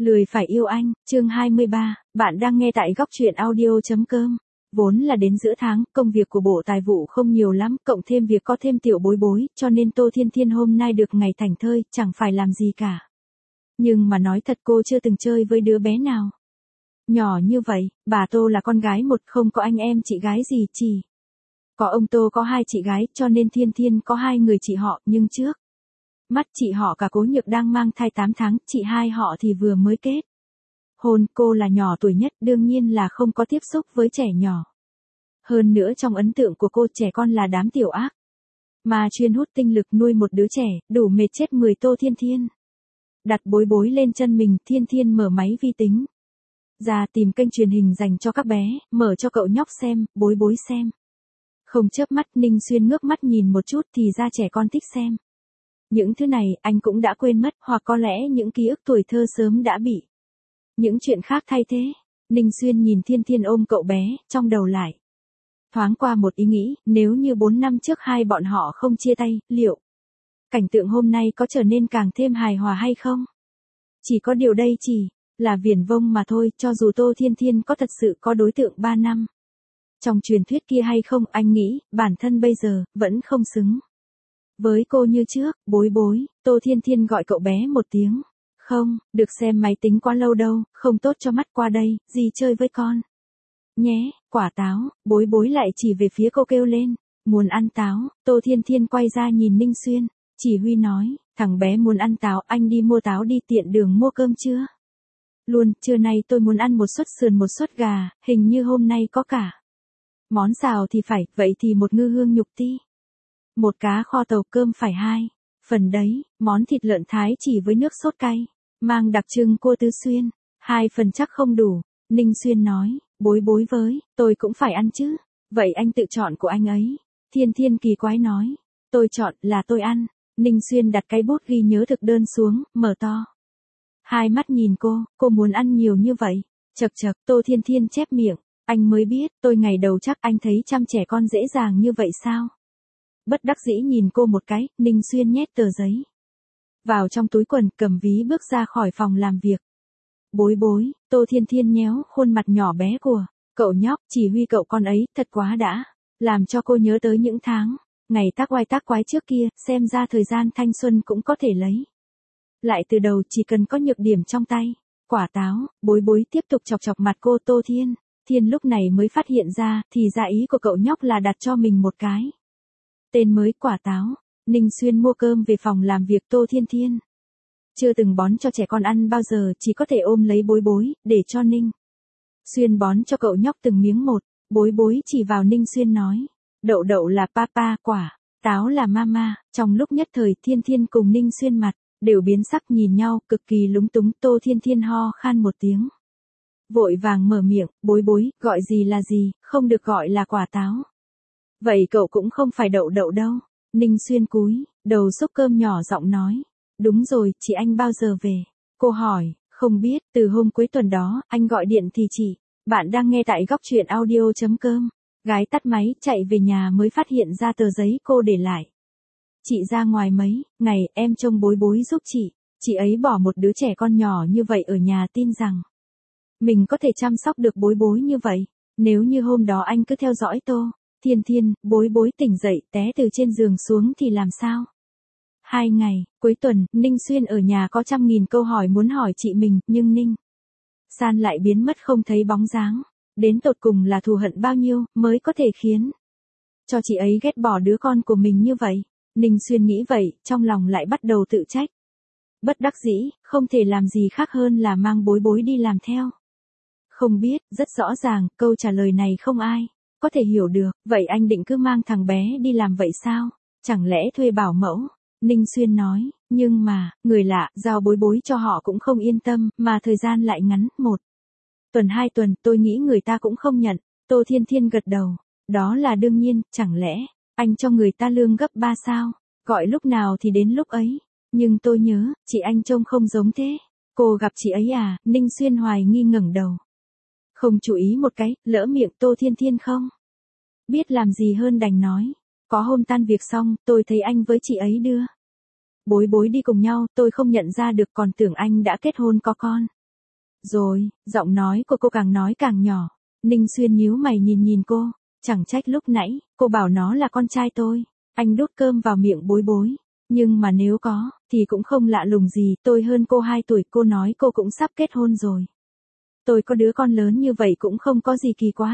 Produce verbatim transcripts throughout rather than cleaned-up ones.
Lười phải yêu anh, chương hai mươi ba, bạn đang nghe tại góc truyện audio chấm com. Vốn là đến giữa tháng, công việc của Bộ Tài vụ không nhiều lắm, cộng thêm việc có thêm tiểu bối bối, cho nên Tô Thiên Thiên hôm nay được ngày thảnh thơi, chẳng phải làm gì cả. Nhưng mà nói thật cô chưa từng chơi với đứa bé nào. Nhỏ như vậy, bà Tô là con gái một, không có anh em chị gái gì, chỉ có ông Tô có hai chị gái, cho nên Thiên Thiên có hai người chị họ, nhưng trước mắt chị họ cả Cố Nhược đang mang thai tám tháng, chị hai họ thì vừa mới kết hôn, cô là nhỏ tuổi nhất, đương nhiên là không có tiếp xúc với trẻ nhỏ. Hơn nữa trong ấn tượng của cô, trẻ con là đám tiểu ác, mà chuyên hút tinh lực nuôi một đứa trẻ, đủ mệt chết mười. Tô Thiên Thiên đặt bối bối lên chân mình, Thiên Thiên mở máy vi tính ra tìm kênh truyền hình dành cho các bé, mở cho cậu nhóc xem, bối bối xem. Không chớp mắt, Ninh Xuyên ngước mắt nhìn một chút thì ra trẻ con thích xem. Những thứ này anh cũng đã quên mất, hoặc có lẽ những ký ức tuổi thơ sớm đã bị những chuyện khác thay thế. Ninh Xuyên nhìn Thiên Thiên ôm cậu bé, trong đầu lại thoáng qua một ý nghĩ, nếu như bốn năm trước hai bọn họ không chia tay, liệu cảnh tượng hôm nay có trở nên càng thêm hài hòa hay không? Chỉ có điều đây chỉ là viển vông mà thôi, cho dù Tô Thiên Thiên có thật sự có đối tượng ba năm trong truyền thuyết kia hay không, anh nghĩ bản thân bây giờ vẫn không xứng với cô như trước. Bối bối, Tô Thiên Thiên gọi cậu bé một tiếng. Không, được xem máy tính quá lâu đâu, không tốt cho mắt, qua đây, dì chơi với con nhé. Quả táo, bối bối lại chỉ về phía cô kêu lên. Muốn ăn táo. Tô Thiên Thiên quay ra nhìn Ninh Xuyên, chỉ huy nói, thằng bé muốn ăn táo, anh đi mua táo đi, tiện đường mua cơm chưa? Luôn, trưa nay tôi muốn ăn một suất sườn một suất gà, hình như hôm nay có cả món xào thì phải, vậy thì một ngư hương nhục ti, một cá kho tàu, cơm phải hai phần đấy, món thịt lợn thái chỉ với nước sốt cay, mang đặc trưng cua Tứ Xuyên, hai phần chắc không đủ. Ninh Xuyên nói, bối bối với, tôi cũng phải ăn chứ, vậy anh tự chọn của anh ấy. Thiên Thiên kỳ quái nói, tôi chọn là tôi ăn. Ninh Xuyên đặt cái bút ghi nhớ thực đơn xuống, mở to hai mắt nhìn cô, cô muốn ăn nhiều như vậy? Chật chật, Tô Thiên Thiên chép miệng, anh mới biết, tôi ngày đầu chắc anh thấy chăm trẻ con dễ dàng như vậy sao? Bất đắc dĩ nhìn cô một cái, Ninh Xuyên nhét tờ giấy vào trong túi quần, cầm ví bước ra khỏi phòng làm việc. Bối bối, Tô Thiên Thiên nhéo khuôn mặt nhỏ bé của cậu nhóc, chỉ huy cậu con ấy, thật quá đã, làm cho cô nhớ tới những tháng ngày tác oai tác quái trước kia, xem ra thời gian thanh xuân cũng có thể lấy lại từ đầu, chỉ cần có nhược điểm trong tay. Quả táo, bối bối tiếp tục chọc chọc mặt cô. Tô Thiên Thiên lúc này mới phát hiện ra, thì ra ý của cậu nhóc là đặt cho mình một cái tên mới, quả táo. Ninh Xuyên mua cơm về phòng làm việc. Tô Thiên Thiên chưa từng bón cho trẻ con ăn bao giờ, chỉ có thể ôm lấy bối bối, để cho Ninh Xuyên bón cho cậu nhóc từng miếng một. Bối bối chỉ vào Ninh Xuyên nói, đậu đậu là papa, quả táo là mama. Trong lúc nhất thời, Thiên Thiên cùng Ninh Xuyên mặt đều biến sắc nhìn nhau, cực kỳ lúng túng. Tô Thiên Thiên ho khan một tiếng, vội vàng mở miệng, bối bối, gọi gì là gì, không được gọi là quả táo. Vậy cậu cũng không phải đậu đậu đâu. Ninh Xuyên cúi đầu xúc cơm nhỏ giọng nói, đúng rồi, chị anh bao giờ về? Cô hỏi, không biết, từ hôm cuối tuần đó, anh gọi điện thì chị. Bạn đang nghe tại góc truyện audio chấm com. Gái tắt máy, chạy về nhà mới phát hiện ra tờ giấy cô để lại. Chị ra ngoài mấy ngày, em trông bối bối giúp chị. Chị ấy bỏ một đứa trẻ con nhỏ như vậy ở nhà, tin rằng mình có thể chăm sóc được bối bối như vậy. Nếu như hôm đó anh cứ theo dõi Tô Thiên Thiên, bối bối tỉnh dậy, té từ trên giường xuống thì làm sao? Hai ngày, cuối tuần, Ninh Xuyên ở nhà có trăm nghìn câu hỏi muốn hỏi chị mình, nhưng Ninh San lại biến mất không thấy bóng dáng. Đến tột cùng là thù hận bao nhiêu, mới có thể khiến cho chị ấy ghét bỏ đứa con của mình như vậy? Ninh Xuyên nghĩ vậy, trong lòng lại bắt đầu tự trách. Bất đắc dĩ, không thể làm gì khác hơn là mang bối bối đi làm theo. Không biết, rất rõ ràng, câu trả lời này không ai có thể hiểu được. Vậy anh định cứ mang thằng bé đi làm vậy sao? Chẳng lẽ thuê bảo mẫu? Ninh Xuyên nói, nhưng mà, người lạ, giao bối bối cho họ cũng không yên tâm, mà thời gian lại ngắn, một tuần hai tuần, tôi nghĩ người ta cũng không nhận. Tô Thiên Thiên gật đầu, đó là đương nhiên, chẳng lẽ anh cho người ta lương gấp ba sao? Gọi lúc nào thì đến lúc ấy. Nhưng tôi nhớ, chị anh trông không giống thế. Cô gặp chị ấy à? Ninh Xuyên hoài nghi ngẩng đầu, không chú ý một cái, lỡ miệng. Tô Thiên Thiên không biết làm gì hơn đành nói, có hôm tan việc xong, tôi thấy anh với chị ấy đưa bối bối đi cùng nhau, tôi không nhận ra được, còn tưởng anh đã kết hôn có con. Rồi, giọng nói của cô càng nói càng nhỏ. Ninh Xuyên nhíu mày nhìn nhìn cô. Chẳng trách lúc nãy, cô bảo nó là con trai tôi. Anh đút cơm vào miệng Bối Bối. Nhưng mà nếu có, thì cũng không lạ lùng gì, tôi hơn cô hai tuổi, cô nói cô cũng sắp kết hôn rồi. Tôi có đứa con lớn như vậy cũng không có gì kỳ quái.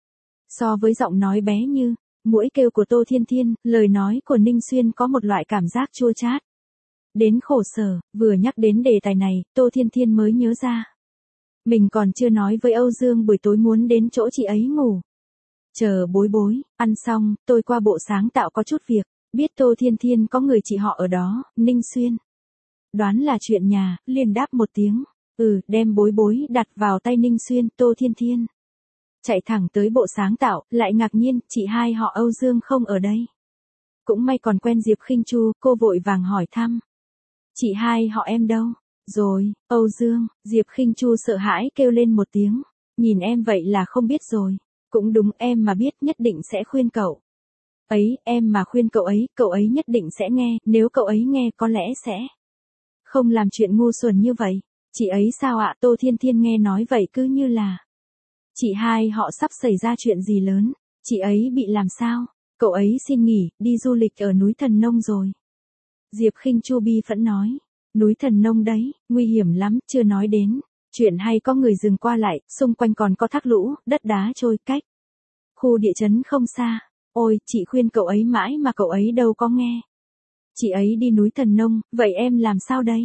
So với giọng nói bé như muỗi kêu của Tô Thiên Thiên, lời nói của Ninh Xuyên có một loại cảm giác chua chát. Đến khổ sở, vừa nhắc đến đề tài này, Tô Thiên Thiên mới nhớ ra. Mình còn chưa nói với Âu Dương buổi tối muốn đến chỗ chị ấy ngủ. Chờ Bối Bối, ăn xong, tôi qua bộ sáng tạo có chút việc, biết Tô Thiên Thiên có người chị họ ở đó, Ninh Xuyên. Đoán là chuyện nhà, liền đáp một tiếng, ừ, đem Bối Bối đặt vào tay Ninh Xuyên, Tô Thiên Thiên. Chạy thẳng tới bộ sáng tạo, lại ngạc nhiên, chị hai họ Âu Dương không ở đây. Cũng may còn quen Diệp Khinh Chu, cô vội vàng hỏi thăm. Chị hai họ em đâu? Rồi, Âu Dương, Diệp Khinh Chu sợ hãi kêu lên một tiếng. Nhìn em vậy là không biết rồi. Cũng đúng, em mà biết nhất định sẽ khuyên cậu. Ấy, em mà khuyên cậu ấy, cậu ấy nhất định sẽ nghe, nếu cậu ấy nghe có lẽ sẽ không làm chuyện ngu xuẩn như vậy. Chị ấy sao ạ? Tô Thiên Thiên nghe nói vậy cứ như là chị hai họ sắp xảy ra chuyện gì lớn. Chị ấy bị làm sao? Cậu ấy xin nghỉ, đi du lịch ở núi Thần Nông rồi. Diệp Khinh Chu bi phẫn nói. Núi Thần Nông đấy, nguy hiểm lắm, chưa nói đến. Chuyện hay có người dừng qua lại, xung quanh còn có thác lũ, đất đá trôi cách. Khu địa chấn không xa. Ôi, chị khuyên cậu ấy mãi mà cậu ấy đâu có nghe. Chị ấy đi núi Thần Nông, vậy em làm sao đây?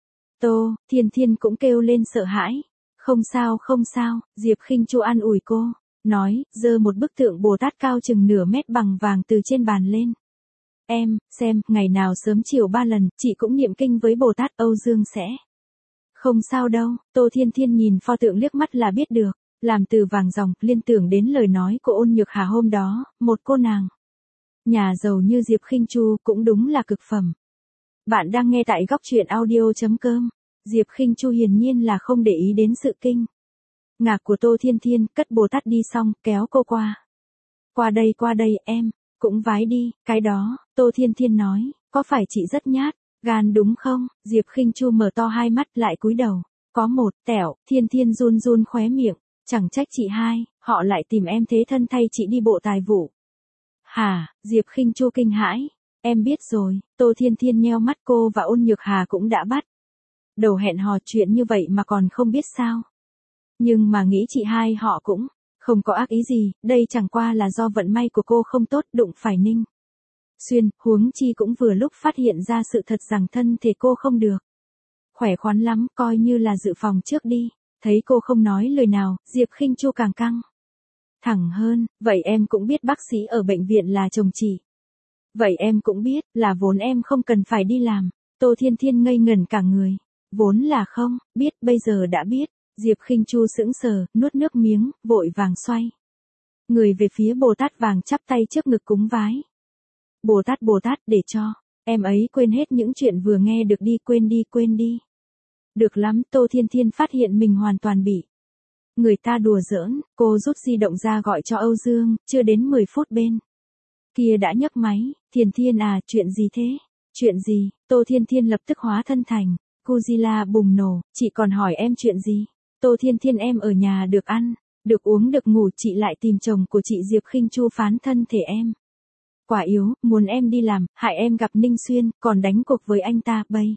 Tô Thiên Thiên cũng kêu lên sợ hãi. Không sao không sao, Diệp Khinh Chu an ủi cô. Nói, giơ một bức tượng Bồ Tát cao chừng nửa mét bằng vàng từ trên bàn lên. Em, xem, ngày nào sớm chiều ba lần, chị cũng niệm kinh với Bồ Tát, Âu Dương sẽ. Không sao đâu, Tô Thiên Thiên nhìn pho tượng liếc mắt là biết được. Làm từ vàng ròng, liên tưởng đến lời nói của Ôn Nhược Hà hôm đó, một cô nàng nhà giàu như Diệp Khinh Chu cũng đúng là cực phẩm. Bạn đang nghe tại góc truyện audio.com. Diệp Khinh Chu hiển nhiên là không để ý đến sự kinh ngạc của Tô Thiên Thiên, cất Bồ Tát đi xong, kéo cô qua. Qua đây qua đây, em, cũng vái đi, cái đó, Tô Thiên Thiên nói, có phải chị rất nhát, gan đúng không? Diệp Khinh Chu mở to hai mắt lại cúi đầu. Có một, tẻo, Thiên Thiên run run khóe miệng, chẳng trách chị hai, họ lại tìm em thế thân thay chị đi bộ tài vụ. Hả? Diệp Khinh Chu kinh hãi. Em biết rồi, Tô Thiên Thiên nheo mắt, cô và Ôn Nhược Hà cũng đã bắt đầu hẹn hò, chuyện như vậy mà còn không biết sao. Nhưng mà nghĩ chị hai họ cũng không có ác ý gì, đây chẳng qua là do vận may của cô không tốt, đụng phải Ninh Xuyên, huống chi cũng vừa lúc phát hiện ra sự thật rằng thân thể cô không được khỏe khoắn lắm, coi như là dự phòng trước đi. Thấy cô không nói lời nào, Diệp Khinh Chu càng căng thẳng hơn. Vậy em cũng biết bác sĩ ở bệnh viện là chồng chị. Vậy em cũng biết là vốn em không cần phải đi làm. Tô Thiên Thiên ngây ngẩn cả người. Vốn là không biết, bây giờ đã biết. Diệp Khinh Chu sững sờ, nuốt nước miếng, vội vàng xoay người về phía Bồ Tát vàng, chắp tay trước ngực cúng vái. Bồ Tát Bồ Tát, để cho em ấy quên hết những chuyện vừa nghe được đi, quên đi quên đi. Được lắm, Tô Thiên Thiên phát hiện mình hoàn toàn bị người ta đùa giỡn, cô rút di động ra gọi cho Âu Dương, chưa đến mười phút bên kia đã nhấc máy. Thiên Thiên à, chuyện gì thế? Chuyện gì? Tô Thiên Thiên lập tức hóa thân thành Godzilla bùng nổ, chị còn hỏi em chuyện gì? Tô Thiên Thiên, em ở nhà được ăn, được uống được ngủ, chị lại tìm chồng của chị Diệp Khinh Chu phán thân thể em quá yếu, muốn em đi làm, hại em gặp Ninh Xuyên, còn đánh cuộc với anh ta, bây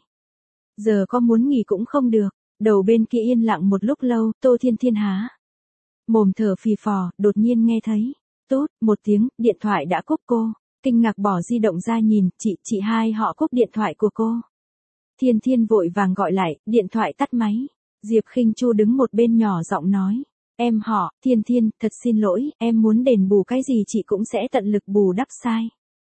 giờ có muốn nghỉ cũng không được. Đầu bên kia yên lặng một lúc lâu, Tô Thiên Thiên há mồm thở phì phò, đột nhiên nghe thấy tút một tiếng, điện thoại đã cúp. Cô kinh ngạc bỏ di động ra nhìn, chị, chị hai họ cúp điện thoại của cô. Thiên Thiên vội vàng gọi lại, điện thoại tắt máy. Diệp Khinh Chu đứng một bên nhỏ giọng nói, em họ, Thiên Thiên, thật xin lỗi, em muốn đền bù cái gì chị cũng sẽ tận lực bù đắp sai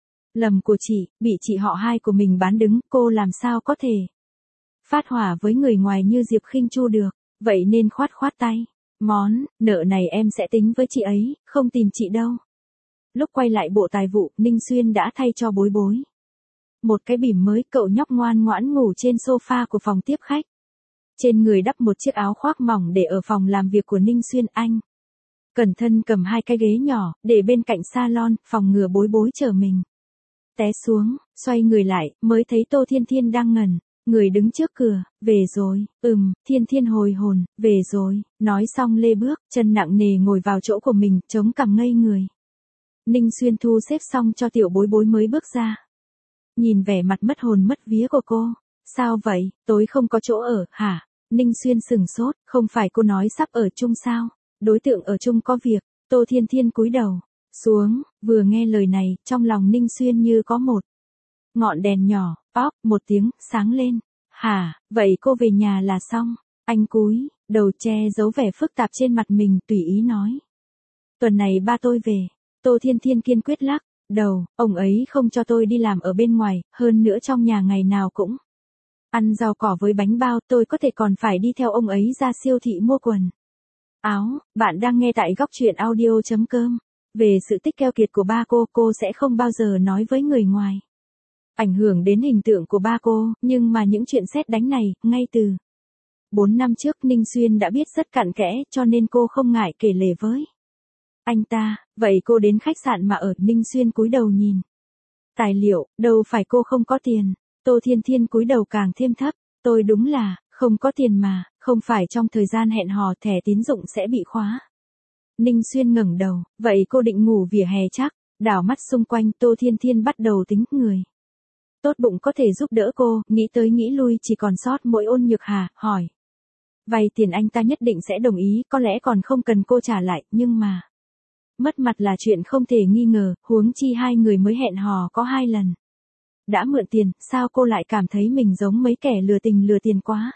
lầm của chị, bị chị họ hai của mình bán đứng, cô làm sao có thể phát hỏa với người ngoài như Diệp Khinh Chu được, vậy nên khoát khoát tay. Món nợ này em sẽ tính với chị ấy, không tìm chị đâu. Lúc quay lại bộ tài vụ, Ninh Xuyên đã thay cho Bối Bối một cái bỉm mới, cậu nhóc ngoan ngoãn ngủ trên sofa của phòng tiếp khách. Trên người đắp một chiếc áo khoác mỏng để ở phòng làm việc của Ninh Xuyên. Anh cẩn thận cầm hai cái ghế nhỏ, để bên cạnh salon, phòng ngừa Bối Bối trở mình té xuống. Xoay người lại, mới thấy Tô Thiên Thiên đang ngẩn Người đứng trước cửa, về rồi, ừm, Thiên Thiên hồi hồn, về rồi, nói xong lê bước, chân nặng nề ngồi vào chỗ của mình, chống cằm ngây người. Ninh Xuyên thu xếp xong cho tiểu bối bối mới bước ra. Nhìn vẻ mặt mất hồn mất vía của cô, sao vậy, tối không có chỗ ở, hả? Ninh Xuyên sừng sốt, không phải cô nói sắp ở chung sao? Đối tượng ở chung có việc, Tô Thiên Thiên cúi đầu, xuống, vừa nghe lời này, trong lòng Ninh Xuyên như có một ngọn đèn nhỏ, pop, một tiếng, sáng lên. Hả, vậy cô về nhà là xong. Anh cúi, đầu che giấu vẻ phức tạp trên mặt mình, tùy ý nói. Tuần này ba tôi về. Tô Thiên Thiên kiên quyết lắc đầu, ông ấy không cho tôi đi làm ở bên ngoài, hơn nữa trong nhà ngày nào cũng ăn rau cỏ với bánh bao, tôi có thể còn phải đi theo ông ấy ra siêu thị mua quần áo. Bạn đang nghe tại góc truyện audio chấm com. Về sự tích keo kiệt của ba cô, cô sẽ không bao giờ nói với người ngoài. Ảnh hưởng đến hình tượng của ba cô, nhưng mà những chuyện sét đánh này, ngay từ bốn năm trước Ninh Xuyên đã biết rất cặn kẽ, cho nên cô không ngại kể lể với anh ta. Vậy cô đến khách sạn mà ở. Ninh Xuyên cúi đầu nhìn tài liệu, đâu phải cô không có tiền. Tô Thiên Thiên cúi đầu càng thêm thấp, tôi đúng là không có tiền mà, không phải trong thời gian hẹn hò thẻ tín dụng sẽ bị khóa. Ninh Xuyên ngẩng đầu, vậy cô định ngủ vỉa hè chắc? Đảo mắt xung quanh, Tô Thiên Thiên bắt đầu tính người tốt bụng có thể giúp đỡ cô, nghĩ tới nghĩ lui chỉ còn sót mỗi Ôn Nhược Hà, hỏi. Vay tiền anh ta nhất định sẽ đồng ý, có lẽ còn không cần cô trả lại, nhưng mà mất mặt là chuyện không thể nghi ngờ, huống chi hai người mới hẹn hò có hai lần. Đã mượn tiền, sao cô lại cảm thấy mình giống mấy kẻ lừa tình lừa tiền quá?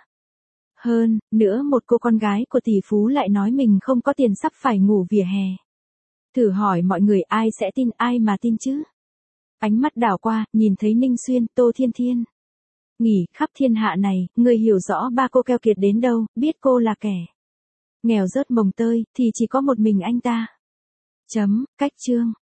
Hơn nữa một cô con gái của tỷ phú lại nói mình không có tiền sắp phải ngủ vỉa hè. Thử hỏi mọi người ai sẽ tin, ai mà tin chứ? Ánh mắt đảo qua, nhìn thấy Ninh Xuyên, Tô Thiên Thiên nghỉ khắp thiên hạ này, người hiểu rõ ba cô keo kiệt đến đâu, biết cô là kẻ nghèo rớt mồng tơi, thì chỉ có một mình anh ta. Chấm, cách chương.